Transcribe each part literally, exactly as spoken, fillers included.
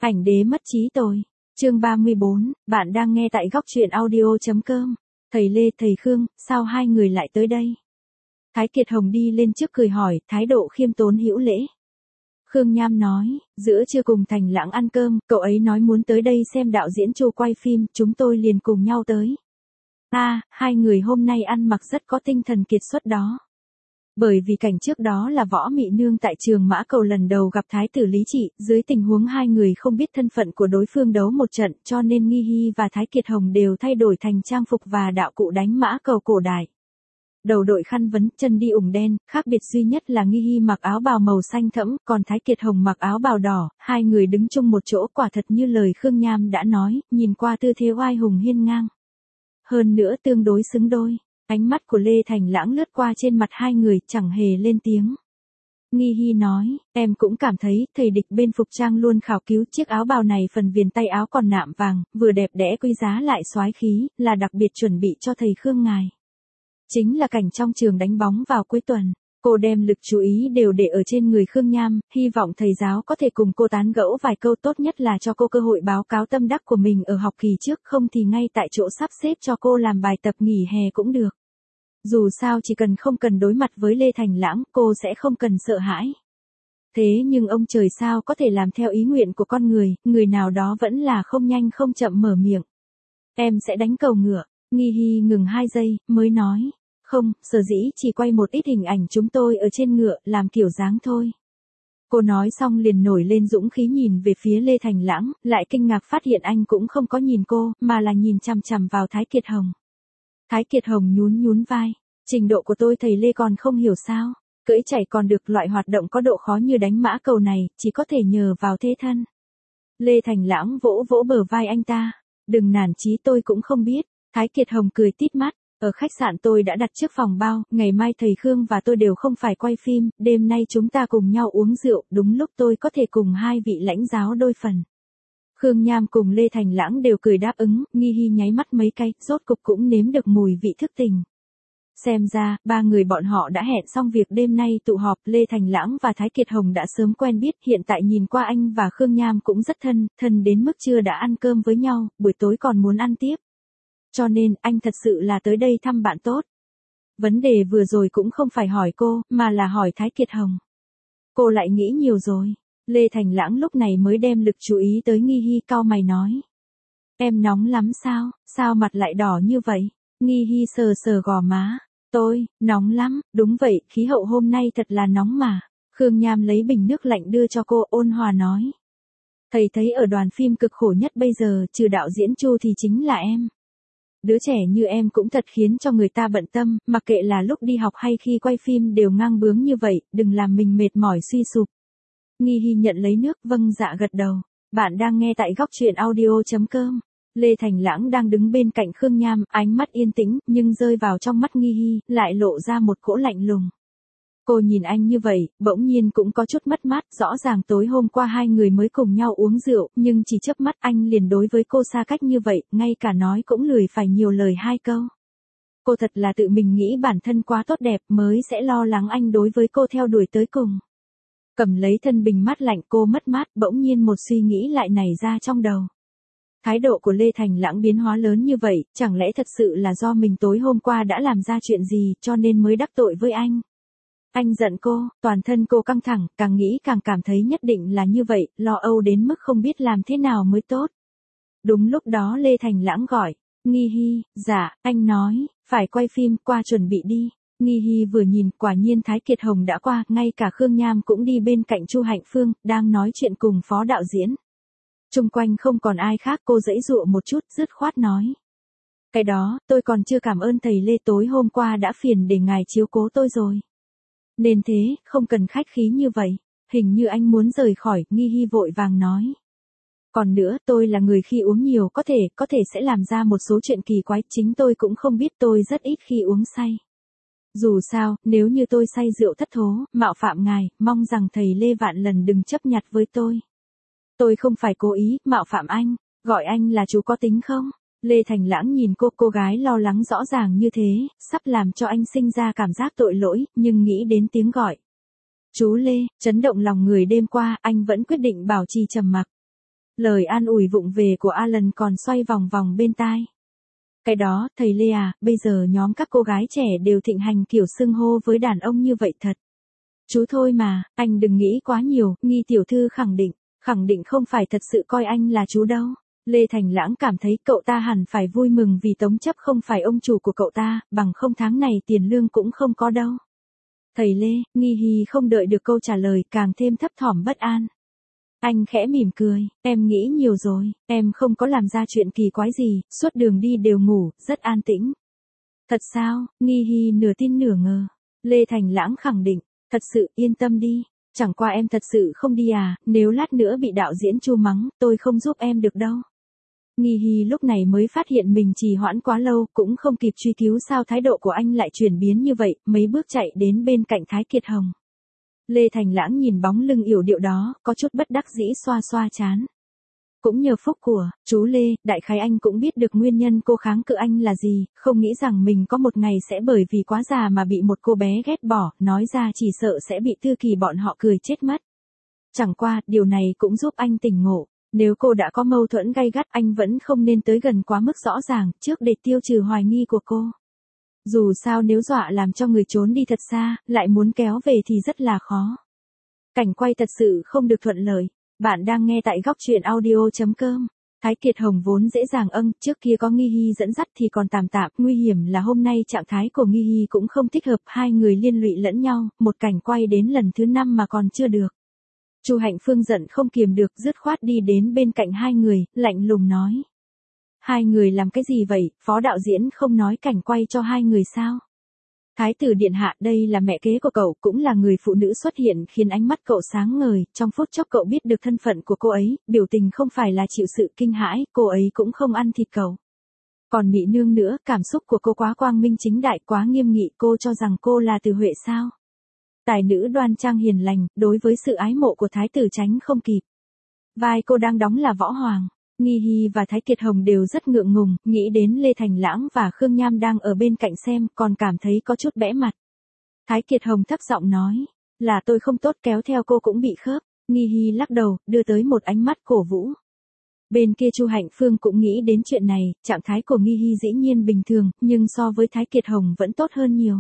Ảnh đế mất trí tồi. Chương ba mươi bốn, bạn đang nghe tại góc truyện audio chấm com. Thầy Lê, thầy Khương, sao hai người lại tới đây? Thái Kiệt Hồng đi lên trước cười hỏi, thái độ khiêm tốn hữu lễ. Khương Nham nói, giữa trưa cùng Thành Lãng ăn cơm, cậu ấy nói muốn tới đây xem đạo diễn Chu quay phim, chúng tôi liền cùng nhau tới. A, à, hai người hôm nay ăn mặc rất có tinh thần kiệt xuất đó. Bởi vì cảnh trước đó là Võ Mị Nương tại Trường Mã Cầu lần đầu gặp Thái tử Lý Trị, dưới tình huống hai người không biết thân phận của đối phương đấu một trận cho nên Nghi Hy và Thái Kiệt Hồng đều thay đổi thành trang phục và đạo cụ đánh mã cầu cổ đại. Đầu đội khăn vấn, chân đi ủng đen, khác biệt duy nhất là Nghi Hy mặc áo bào màu xanh thẫm, còn Thái Kiệt Hồng mặc áo bào đỏ, hai người đứng chung một chỗ quả thật như lời Khương Nham đã nói, nhìn qua tư thế oai hùng hiên ngang. Hơn nữa tương đối xứng đôi. Ánh mắt của Lê Thành Lãng lướt qua trên mặt hai người, chẳng hề lên tiếng. Nghi Hy nói, em cũng cảm thấy, thầy địch bên phục trang luôn khảo cứu chiếc áo bào này phần viền tay áo còn nạm vàng, vừa đẹp đẽ quý giá lại soái khí, là đặc biệt chuẩn bị cho thầy Khương ngài. Chính là cảnh trong trường đánh bóng vào cuối tuần. Cô đem lực chú ý đều để ở trên người Khương Nham, hy vọng thầy giáo có thể cùng cô tán gẫu vài câu, tốt nhất là cho cô cơ hội báo cáo tâm đắc của mình ở học kỳ trước, không thì ngay tại chỗ sắp xếp cho cô làm bài tập nghỉ hè cũng được. Dù sao chỉ cần không cần đối mặt với Lê Thành Lãng, cô sẽ không cần sợ hãi. Thế nhưng ông trời sao có thể làm theo ý nguyện của con người, người nào đó vẫn là không nhanh không chậm mở miệng. Em sẽ đánh cầu ngựa. Nghi Hy ngừng hai giây, mới nói. Không, sở dĩ chỉ quay một ít hình ảnh chúng tôi ở trên ngựa, làm kiểu dáng thôi. Cô nói xong liền nổi lên dũng khí nhìn về phía Lê Thành Lãng, lại kinh ngạc phát hiện anh cũng không có nhìn cô, mà là nhìn chằm chằm vào Thái Kiệt Hồng. Thái Kiệt Hồng nhún nhún vai. Trình độ của tôi thầy Lê còn không hiểu sao. Cưỡi chạy còn được, loại hoạt động có độ khó như đánh mã cầu này, chỉ có thể nhờ vào thế thân. Lê Thành Lãng vỗ vỗ bờ vai anh ta. Đừng nản chí, tôi cũng không biết. Thái Kiệt Hồng cười tít mắt. Ở khách sạn tôi đã đặt trước phòng bao, ngày mai thầy Khương và tôi đều không phải quay phim, đêm nay chúng ta cùng nhau uống rượu, đúng lúc tôi có thể cùng hai vị lãnh giáo đôi phần. Khương Nham cùng Lê Thành Lãng đều cười đáp ứng, Nghi Hy nháy mắt mấy cái, rốt cục cũng nếm được mùi vị thức tình. Xem ra, ba người bọn họ đã hẹn xong việc đêm nay tụ họp, Lê Thành Lãng và Thái Kiệt Hồng đã sớm quen biết, hiện tại nhìn qua anh và Khương Nham cũng rất thân, thân đến mức trưa đã ăn cơm với nhau, buổi tối còn muốn ăn tiếp. Cho nên, anh thật sự là tới đây thăm bạn tốt. Vấn đề vừa rồi cũng không phải hỏi cô, mà là hỏi Thái Kiệt Hồng. Cô lại nghĩ nhiều rồi. Lê Thành Lãng lúc này mới đem lực chú ý tới Nghi Hy, cau mày nói. Em nóng lắm sao, sao mặt lại đỏ như vậy? Nghi Hy sờ sờ gò má. Tôi, nóng lắm, đúng vậy, khí hậu hôm nay thật là nóng mà. Khương Nham lấy bình nước lạnh đưa cho cô, ôn hòa nói. Thầy thấy ở đoàn phim cực khổ nhất bây giờ, trừ đạo diễn Chu thì chính là em. Đứa trẻ như em cũng thật khiến cho người ta bận tâm, mặc kệ là lúc đi học hay khi quay phim đều ngang bướng như vậy, đừng làm mình mệt mỏi suy sụp. Nghi Hy nhận lấy nước, vâng dạ gật đầu. Bạn đang nghe tại góc truyện audio chấm com. Lê Thành Lãng đang đứng bên cạnh Khương Nham, ánh mắt yên tĩnh, nhưng rơi vào trong mắt Nghi Hy, lại lộ ra một cỗ lạnh lùng. Cô nhìn anh như vậy, bỗng nhiên cũng có chút mất mát, rõ ràng tối hôm qua hai người mới cùng nhau uống rượu, nhưng chỉ chớp mắt anh liền đối với cô xa cách như vậy, ngay cả nói cũng lười phải nhiều lời hai câu. Cô thật là tự mình nghĩ bản thân quá tốt đẹp mới sẽ lo lắng anh đối với cô theo đuổi tới cùng. Cầm lấy thân bình mát lạnh, cô mất mát, bỗng nhiên một suy nghĩ lại nảy ra trong đầu. Thái độ của Lê Thành Lãng biến hóa lớn như vậy, chẳng lẽ thật sự là do mình tối hôm qua đã làm ra chuyện gì cho nên mới đắc tội với anh? Anh giận cô, toàn thân cô căng thẳng, càng nghĩ càng cảm thấy nhất định là như vậy, lo âu đến mức không biết làm thế nào mới tốt. Đúng lúc đó Lê Thành Lãng gọi, Nghi Hy, dạ, anh nói, phải quay phim, qua chuẩn bị đi. Nghi Hy vừa nhìn, quả nhiên Thái Kiệt Hồng đã qua, ngay cả Khương Nham cũng đi bên cạnh Chu Hạnh Phương, đang nói chuyện cùng phó đạo diễn. Chung quanh không còn ai khác, cô giãy giụa một chút, dứt khoát nói. Cái đó, tôi còn chưa cảm ơn thầy Lê, tối hôm qua đã phiền để ngài chiếu cố tôi rồi. Nên thế, không cần khách khí như vậy, hình như anh muốn rời khỏi, Nghi Hy vội vàng nói. Còn nữa, tôi là người khi uống nhiều có thể, có thể sẽ làm ra một số chuyện kỳ quái, chính tôi cũng không biết, tôi rất ít khi uống say. Dù sao, nếu như tôi say rượu thất thố, mạo phạm ngài, mong rằng thầy Lê vạn lần đừng chấp nhặt với tôi. Tôi không phải cố ý, mạo phạm anh, gọi anh là chú có tính không? Lê Thành Lãng nhìn cô, cô gái lo lắng rõ ràng như thế, sắp làm cho anh sinh ra cảm giác tội lỗi, nhưng nghĩ đến tiếng gọi. Chú Lê, chấn động lòng người đêm qua, anh vẫn quyết định bảo trì trầm mặc. Lời an ủi vụng về của Alan còn xoay vòng vòng bên tai. Cái đó, thầy Lê à, bây giờ nhóm các cô gái trẻ đều thịnh hành kiểu xưng hô với đàn ông như vậy thật. Chú thôi mà, anh đừng nghĩ quá nhiều, Nghi tiểu thư khẳng định, khẳng định không phải thật sự coi anh là chú đâu. Lê Thành Lãng cảm thấy cậu ta hẳn phải vui mừng vì Tống Chấp không phải ông chủ của cậu ta, bằng không tháng này tiền lương cũng không có đâu. Thầy Lê, Nghi Hi không đợi được câu trả lời, càng thêm thấp thỏm bất an. Anh khẽ mỉm cười, em nghĩ nhiều rồi, em không có làm ra chuyện kỳ quái gì, suốt đường đi đều ngủ, rất an tĩnh. Thật sao? Nghi Hi nửa tin nửa ngờ. Lê Thành Lãng khẳng định, thật sự yên tâm đi, chẳng qua em thật sự không đi à, nếu lát nữa bị đạo diễn Chu mắng, tôi không giúp em được đâu. Nghi Hi lúc này mới phát hiện mình trì hoãn quá lâu, cũng không kịp truy cứu sao thái độ của anh lại chuyển biến như vậy, mấy bước chạy đến bên cạnh Thái Kiệt Hồng. Lê Thành Lãng nhìn bóng lưng yểu điệu đó, có chút bất đắc dĩ xoa xoa trán. Cũng nhờ phúc của, chú Lê, đại khái anh cũng biết được nguyên nhân cô kháng cự anh là gì, không nghĩ rằng mình có một ngày sẽ bởi vì quá già mà bị một cô bé ghét bỏ, nói ra chỉ sợ sẽ bị Tư Kỳ bọn họ cười chết mất. Chẳng qua, điều này cũng giúp anh tỉnh ngộ, nếu cô đã có mâu thuẫn gay gắt anh vẫn không nên tới gần quá mức rõ ràng, trước để tiêu trừ hoài nghi của cô. Dù sao nếu dọa làm cho người trốn đi thật xa, lại muốn kéo về thì rất là khó. Cảnh quay thật sự không được thuận lợi. Bạn đang nghe tại góc truyện audio chấm com. Thái Kiệt Hồng vốn dễ dàng âng, trước kia có Nghi Hi dẫn dắt thì còn tạm tạm, nguy hiểm là hôm nay trạng thái của Nghi Hi cũng không thích hợp, hai người liên lụy lẫn nhau, một cảnh quay đến lần thứ năm mà còn chưa được. Chu Hạnh Phương giận không kiềm được, dứt khoát đi đến bên cạnh hai người, lạnh lùng nói. Hai người làm cái gì vậy, phó đạo diễn không nói cảnh quay cho hai người sao? Thái tử điện hạ, đây là mẹ kế của cậu, cũng là người phụ nữ xuất hiện khiến ánh mắt cậu sáng ngời, trong phút chốc cậu biết được thân phận của cô ấy, biểu tình không phải là chịu sự kinh hãi, cô ấy cũng không ăn thịt cậu. Còn Mị Nương nữa, cảm xúc của cô quá quang minh chính đại, quá nghiêm nghị, cô cho rằng cô là Từ Huệ sao? Tài nữ đoan trang hiền lành, đối với sự ái mộ của thái tử tránh không kịp. Vai cô đang đóng là Võ Hoàng. Nghi Hi và Thái Kiệt Hồng đều rất ngượng ngùng, nghĩ đến Lê Thành Lãng và Khương Nham đang ở bên cạnh xem, còn cảm thấy có chút bẽ mặt. Thái Kiệt Hồng thấp giọng nói, là tôi không tốt, kéo theo cô cũng bị khớp. Nghi Hi lắc đầu, đưa tới một ánh mắt cổ vũ. Bên kia Chu Hạnh Phương cũng nghĩ đến chuyện này, trạng thái của Nghi Hi dĩ nhiên bình thường, nhưng so với Thái Kiệt Hồng vẫn tốt hơn nhiều.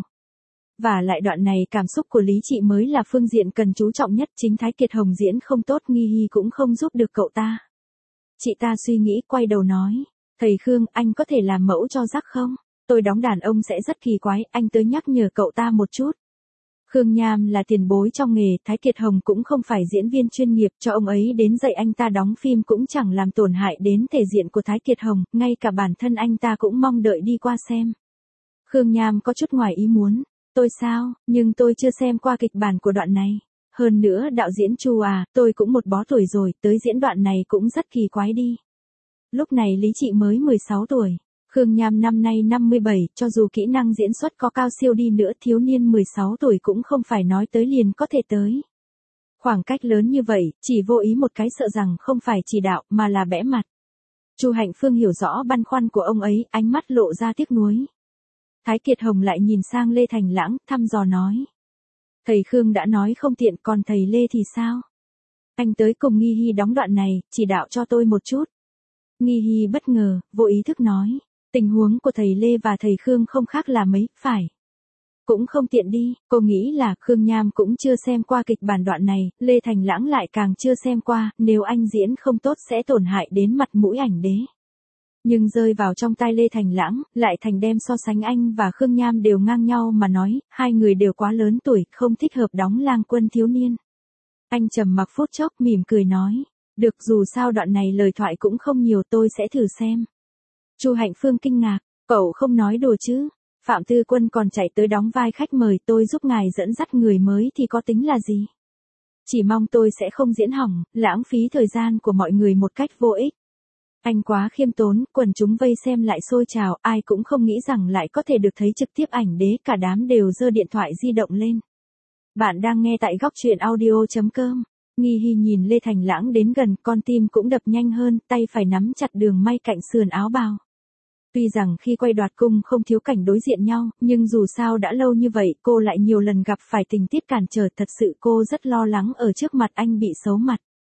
Và lại đoạn này cảm xúc của Lý Trị mới là phương diện cần chú trọng nhất, chính Thái Kiệt Hồng diễn không tốt, Nghi Hi cũng không giúp được cậu ta. Chị ta suy nghĩ, quay đầu nói, thầy Khương, anh có thể làm mẫu cho Jack không? Tôi đóng đàn ông sẽ rất kỳ quái, anh tới nhắc nhở cậu ta một chút. Khương Nham là tiền bối trong nghề, Thái Kiệt Hồng cũng không phải diễn viên chuyên nghiệp, cho ông ấy đến dạy anh ta đóng phim cũng chẳng làm tổn hại đến thể diện của Thái Kiệt Hồng, ngay cả bản thân anh ta cũng mong đợi đi qua xem. Khương Nham có chút ngoài ý muốn, tôi sao, nhưng tôi chưa xem qua kịch bản của đoạn này. Hơn nữa đạo diễn Chu à, tôi cũng một bó tuổi rồi, tới diễn đoạn này cũng rất kỳ quái đi. Lúc này Lý Trị mới mười sáu tuổi, Khương Nham năm nay năm mươi bảy, cho dù kỹ năng diễn xuất có cao siêu đi nữa, thiếu niên mười sáu tuổi cũng không phải nói tới liền có thể tới. Khoảng cách lớn như vậy, chỉ vô ý một cái sợ rằng không phải chỉ đạo mà là bẽ mặt. Chu Hạnh Phương hiểu rõ băn khoăn của ông ấy, ánh mắt lộ ra tiếc nuối. Thái Kiệt Hồng lại nhìn sang Lê Thành Lãng, thăm dò nói. Thầy Khương đã nói không tiện, còn thầy Lê thì sao? Anh tới cùng Nghi Hi đóng đoạn này, chỉ đạo cho tôi một chút. Nghi Hi bất ngờ, vô ý thức nói. Tình huống của thầy Lê và thầy Khương không khác là mấy, phải. Cũng không tiện đi, cô nghĩ là Khương Nham cũng chưa xem qua kịch bản đoạn này, Lê Thành Lãng lại càng chưa xem qua, nếu anh diễn không tốt sẽ tổn hại đến mặt mũi ảnh đế. Nhưng rơi vào trong tai Lê Thành Lãng, lại thành đem so sánh anh và Khương Nham đều ngang nhau mà nói, hai người đều quá lớn tuổi, không thích hợp đóng lang quân thiếu niên. Anh trầm mặc phút chốc mỉm cười nói, được, dù sao đoạn này lời thoại cũng không nhiều, tôi sẽ thử xem. Chu Hạnh Phương kinh ngạc, cậu không nói đùa chứ? Phạm Tư Quân còn chạy tới đóng vai khách mời, tôi giúp ngài dẫn dắt người mới thì có tính là gì? Chỉ mong tôi sẽ không diễn hỏng, lãng phí thời gian của mọi người một cách vô ích. Anh quá khiêm tốn, quần chúng vây xem lại xôi trào, ai cũng không nghĩ rằng lại có thể được thấy trực tiếp ảnh đế, cả đám đều giơ điện thoại di động lên. Bạn đang nghe tại góc truyện audio chấm com. Nghi Hi nhìn Lê Thành Lãng đến gần, con tim cũng đập nhanh hơn, tay phải nắm chặt đường may cạnh sườn áo bào. Tuy rằng khi quay đoạt cung không thiếu cảnh đối diện nhau, nhưng dù sao đã lâu như vậy, cô lại nhiều lần gặp phải tình tiết cản trở, thật sự cô rất lo lắng ở trước mặt anh bị xấu mặt.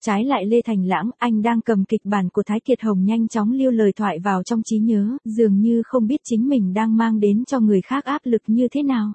Trái lại Lê Thành Lãng, anh đang cầm kịch bản của Thái Kiệt Hồng nhanh chóng lưu lời thoại vào trong trí nhớ, dường như không biết chính mình đang mang đến cho người khác áp lực như thế nào.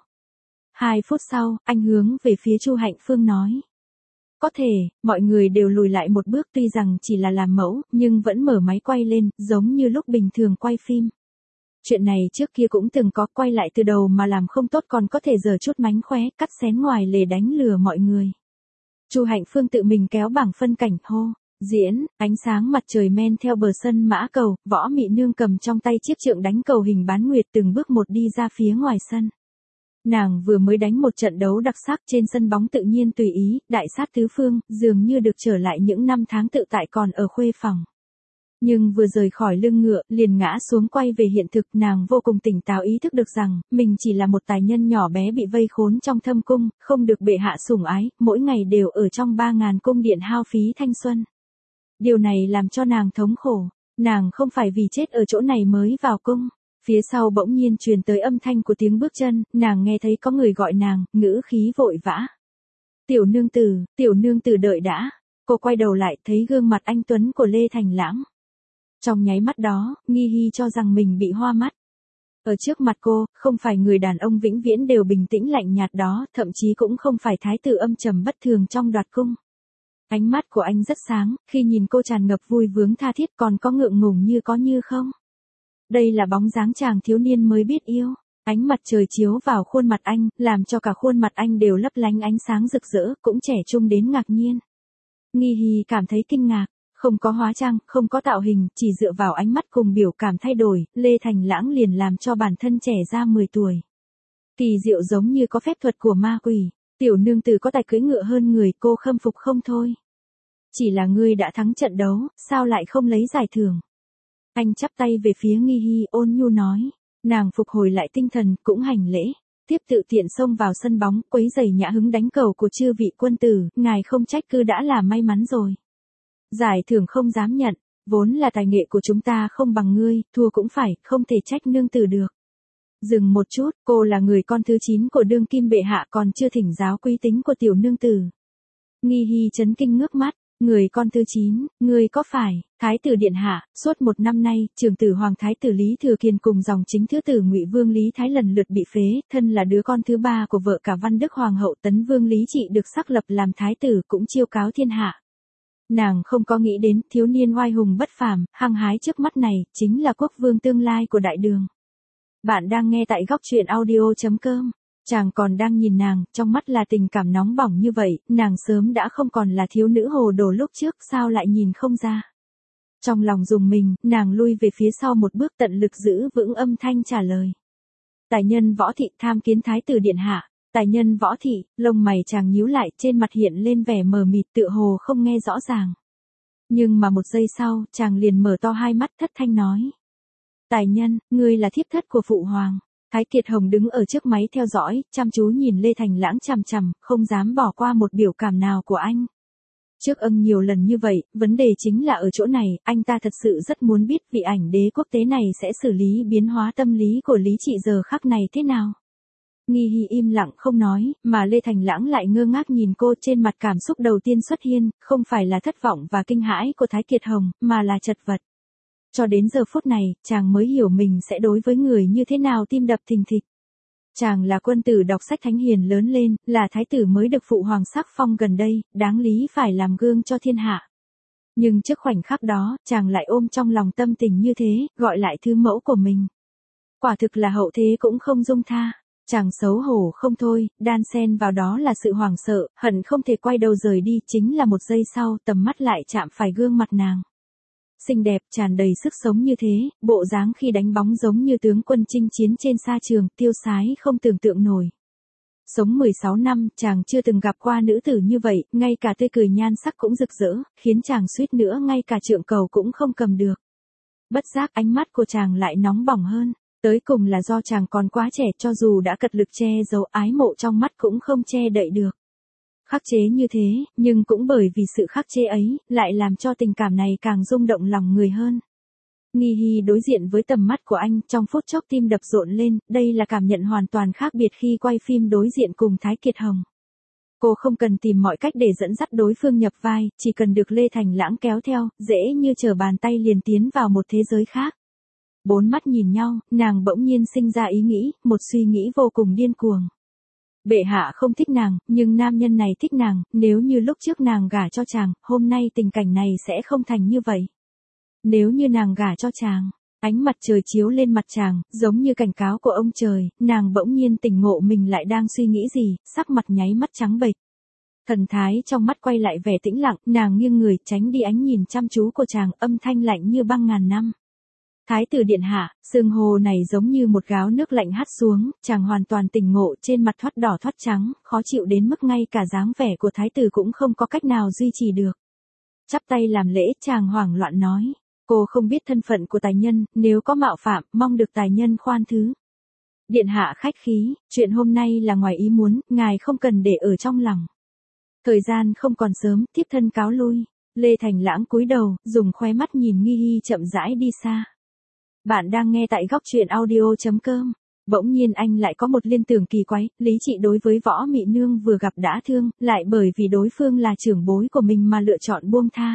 Hai phút sau, anh hướng về phía Chu Hạnh Phương nói. Có thể, mọi người đều lùi lại một bước tuy rằng chỉ là làm mẫu, nhưng vẫn mở máy quay lên, giống như lúc bình thường quay phim. Chuyện này trước kia cũng từng có, quay lại từ đầu mà làm không tốt còn có thể giở chút mánh khóe, cắt xén ngoài lề đánh lừa mọi người. Chu Hạnh Phương tự mình kéo bảng phân cảnh hô. Diễn, ánh sáng mặt trời men theo bờ sân mã cầu, Võ Mị Nương cầm trong tay chiếc trượng đánh cầu hình bán nguyệt từng bước một đi ra phía ngoài sân. Nàng vừa mới đánh một trận đấu đặc sắc trên sân bóng tự nhiên tùy ý, đại sát tứ phương, dường như được trở lại những năm tháng tự tại còn ở khuê phòng. Nhưng vừa rời khỏi lưng ngựa, liền ngã xuống quay về hiện thực, nàng vô cùng tỉnh táo ý thức được rằng, mình chỉ là một tài nhân nhỏ bé bị vây khốn trong thâm cung, không được bệ hạ sủng ái, mỗi ngày đều ở trong ba ngàn cung điện hao phí thanh xuân. Điều này làm cho nàng thống khổ, nàng không phải vì chết ở chỗ này mới vào cung. Phía sau bỗng nhiên truyền tới âm thanh của tiếng bước chân, nàng nghe thấy có người gọi nàng, ngữ khí vội vã. Tiểu nương tử, tiểu nương tử đợi đã. Cô quay đầu lại thấy gương mặt anh tuấn của Lê Thành Lãng. Trong nháy mắt đó, Nghi Hi cho rằng mình bị hoa mắt. Ở trước mặt cô, không phải người đàn ông vĩnh viễn đều bình tĩnh lạnh nhạt đó, thậm chí cũng không phải thái tử âm trầm bất thường trong đoạt cung. Ánh mắt của anh rất sáng, khi nhìn cô tràn ngập vui vướng tha thiết còn có ngượng ngùng như có như không. Đây là bóng dáng chàng thiếu niên mới biết yêu. Ánh mặt trời chiếu vào khuôn mặt anh, làm cho cả khuôn mặt anh đều lấp lánh ánh sáng rực rỡ, cũng trẻ trung đến ngạc nhiên. Nghi Hi cảm thấy kinh ngạc, không có hóa trang, không có tạo hình, chỉ dựa vào ánh mắt cùng biểu cảm thay đổi, Lê Thành Lãng liền làm cho bản thân trẻ ra mười tuổi. Kỳ diệu giống như có phép thuật của ma quỷ, tiểu nương tử có tài cưỡi ngựa hơn người, cô khâm phục không thôi. Chỉ là ngươi đã thắng trận đấu, sao lại không lấy giải thưởng? Anh chắp tay về phía Nghi Hi ôn nhu nói, nàng phục hồi lại tinh thần, cũng hành lễ, tiếp tự tiện xông vào sân bóng, quấy giày nhã hứng đánh cầu của chư vị quân tử, ngài không trách cứ đã là may mắn rồi. Giải thưởng không dám nhận, vốn là tài nghệ của chúng ta không bằng ngươi, thua cũng phải, không thể trách nương tử được. Dừng một chút, cô là người con thứ chín của đương kim bệ hạ còn chưa thỉnh giáo quý tính của tiểu nương tử. Nghi Hi chấn kinh ngước mắt. Người con thứ chín, người có phải, Thái tử Điện Hạ, suốt một năm nay, trưởng tử Hoàng Thái tử Lý Thừa Kiên cùng dòng chính thứ tử Ngụy Vương Lý Thái lần lượt bị phế, thân là đứa con thứ ba của vợ cả Văn Đức Hoàng hậu Tấn Vương Lý Trị được xác lập làm Thái tử cũng chiêu cáo thiên hạ. Nàng không có nghĩ đến thiếu niên oai hùng bất phàm, hăng hái trước mắt này, chính là quốc vương tương lai của đại đường. Bạn đang nghe tại góc truyện audio chấm com. Chàng còn đang nhìn nàng, trong mắt là tình cảm nóng bỏng như vậy, nàng sớm đã không còn là thiếu nữ hồ đồ lúc trước, sao lại nhìn không ra. Trong lòng dùng mình, nàng lui về phía sau một bước tận lực giữ vững âm thanh trả lời. Tài nhân Võ Thị tham kiến Thái tử Điện Hạ, tài nhân Võ Thị, lông mày chàng nhíu lại trên mặt hiện lên vẻ mờ mịt tựa hồ không nghe rõ ràng. Nhưng mà một giây sau, chàng liền mở to hai mắt thất thanh nói. Tài nhân, ngươi là thiếp thất của Phụ Hoàng. Thái Kiệt Hồng đứng ở trước máy theo dõi, chăm chú nhìn Lê Thành Lãng chằm chằm, không dám bỏ qua một biểu cảm nào của anh. Trước ân nhiều lần như vậy, vấn đề chính là ở chỗ này, anh ta thật sự rất muốn biết vị ảnh đế quốc tế này sẽ xử lý biến hóa tâm lý của Lý Trị giờ khắc này thế nào. Nghi Hi im lặng không nói, mà Lê Thành Lãng lại ngơ ngác nhìn cô, trên mặt cảm xúc đầu tiên xuất hiện, không phải là thất vọng và kinh hãi của Thái Kiệt Hồng, mà là chật vật. Cho đến giờ phút này, chàng mới hiểu mình sẽ đối với người như thế nào tim đập thình thịch. Chàng là quân tử đọc sách thánh hiền lớn lên, là thái tử mới được Phụ Hoàng sắc phong gần đây, đáng lý phải làm gương cho thiên hạ. Nhưng trước khoảnh khắc đó, chàng lại ôm trong lòng tâm tình như thế, gọi lại thứ mẫu của mình. Quả thực là hậu thế cũng không dung tha. Chàng xấu hổ không thôi, đan xen vào đó là sự hoảng sợ, hận không thể quay đầu rời đi, chính là một giây sau, tầm mắt lại chạm phải gương mặt nàng. Xinh đẹp, tràn đầy sức sống như thế, bộ dáng khi đánh bóng giống như tướng quân chinh chiến trên sa trường, tiêu sái không tưởng tượng nổi. Sống mười sáu năm, chàng chưa từng gặp qua nữ tử như vậy, ngay cả tươi cười nhan sắc cũng rực rỡ, khiến chàng suýt nữa ngay cả trượng cầu cũng không cầm được. Bất giác ánh mắt của chàng lại nóng bỏng hơn, tới cùng là do chàng còn quá trẻ, cho dù đã cật lực che giấu ái mộ trong mắt cũng không che đậy được. Khắc chế như thế, nhưng cũng bởi vì sự khắc chế ấy, lại làm cho tình cảm này càng rung động lòng người hơn. Nghi Hi đối diện với tầm mắt của anh, trong phút chốc tim đập rộn lên, đây là cảm nhận hoàn toàn khác biệt khi quay phim đối diện cùng Thái Kiệt Hồng. Cô không cần tìm mọi cách để dẫn dắt đối phương nhập vai, chỉ cần được Lê Thành Lãng kéo theo, dễ như trở bàn tay liền tiến vào một thế giới khác. Bốn mắt nhìn nhau, nàng bỗng nhiên sinh ra ý nghĩ, một suy nghĩ vô cùng điên cuồng. Bệ hạ không thích nàng, nhưng nam nhân này thích nàng, nếu như lúc trước nàng gả cho chàng, hôm nay tình cảnh này sẽ không thành như vậy. Nếu như nàng gả cho chàng, ánh mặt trời chiếu lên mặt chàng, giống như cảnh cáo của ông trời, nàng bỗng nhiên tỉnh ngộ mình lại đang suy nghĩ gì, sắc mặt nháy mắt trắng bệch. Thần thái trong mắt quay lại vẻ tĩnh lặng, nàng nghiêng người tránh đi ánh nhìn chăm chú của chàng, âm thanh lạnh như băng ngàn năm. Thái tử điện hạ, sương hồ này giống như một gáo nước lạnh hắt xuống, chàng hoàn toàn tỉnh ngộ, trên mặt thoát đỏ thoát trắng, khó chịu đến mức ngay cả dáng vẻ của thái tử cũng không có cách nào duy trì được. Chắp tay làm lễ, chàng hoảng loạn nói, cô không biết thân phận của tài nhân, nếu có mạo phạm, mong được tài nhân khoan thứ. Điện hạ khách khí, chuyện hôm nay là ngoài ý muốn, ngài không cần để ở trong lòng. Thời gian không còn sớm, thiếp thân cáo lui. Lê Thành Lãng cúi đầu, dùng khóe mắt nhìn Nghi Hi chậm rãi đi xa. Bạn đang nghe tại góc truyện audio chấm com. Bỗng nhiên anh lại có một liên tưởng kỳ quái, lý trị đối với Võ Mị Nương vừa gặp đã thương, lại bởi vì đối phương là trưởng bối của mình mà lựa chọn buông tha.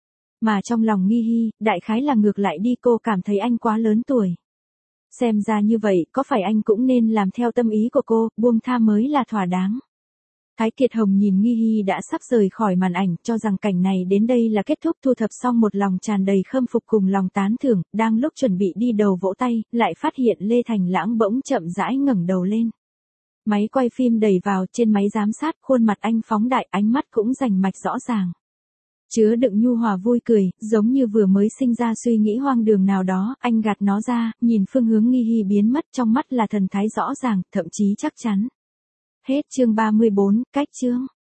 Mà trong lòng Nghi Hi, đại khái là ngược lại đi, cô cảm thấy anh quá lớn tuổi. Xem ra như vậy, có phải anh cũng nên làm theo tâm ý của cô, buông tha mới là thỏa đáng. Thái Kiệt Hồng nhìn Nghi Hi đã sắp rời khỏi màn ảnh, cho rằng cảnh này đến đây là kết thúc, thu thập xong một lòng tràn đầy khâm phục cùng lòng tán thưởng, đang lúc chuẩn bị đi đầu vỗ tay, lại phát hiện Lê Thành Lãng bỗng chậm rãi ngẩng đầu lên. Máy quay phim đẩy vào, trên máy giám sát, khuôn mặt anh phóng đại, ánh mắt cũng rành mạch rõ ràng. Chứa đựng nhu hòa vui cười, giống như vừa mới sinh ra suy nghĩ hoang đường nào đó, anh gạt nó ra, nhìn phương hướng Nghi Hi biến mất, trong mắt là thần thái rõ ràng, thậm chí chắc chắn. Hết chương ba mươi bốn, cách chương.